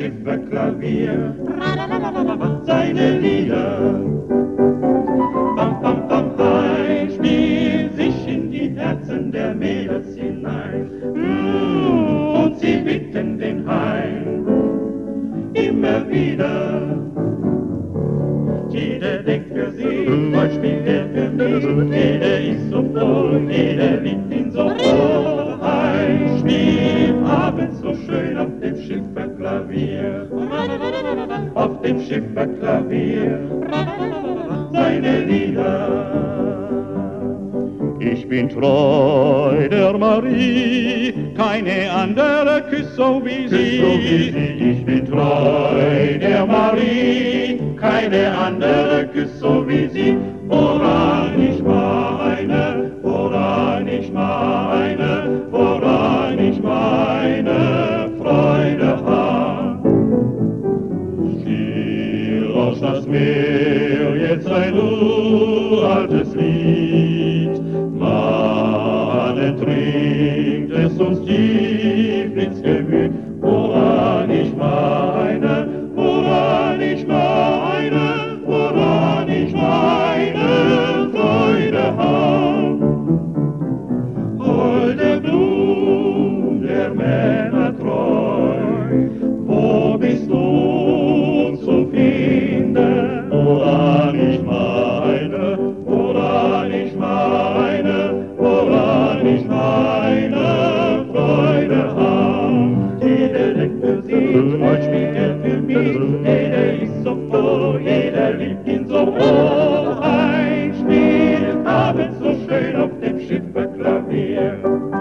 Schifferklavier. Seine Lieder, bam, bam, bam, ein, spielen sich in die Herzen der Mädels hinein. Und sie bitten den Hein immer wieder. Jeder denkt für sie, heute spielt er für mich. Jeder ist so froh, jeder liebt ihn so froh. Ein spielt abends so schön auf dem Schifferklavier. Auf dem Schifferklavier seine Lieder. Ich bin treu der Marie, keine andere küsst so wie sie. Ich bin treu der Marie, keine andere küsst so wie sie. Woran ich meine, woran ich meine, woran ich meine Freude hab. Still rauscht das Meer, jetzt ein uraltes Lied. Mahne trinkt es uns tief ins Gemüt. Woran ich meine, woran ich meine, woran ich meine Freude hab. Holde Blum der Männer treu, wo bist du zu finden? Woran ich meine, woran ich meine, woran ich meine Freude hab. Jeder denkt für sie, heute spielt er für mich. Jeder ist so froh, jeder liebt ihn so froh. Ein spielt abends so schön auf dem Schifferklavier.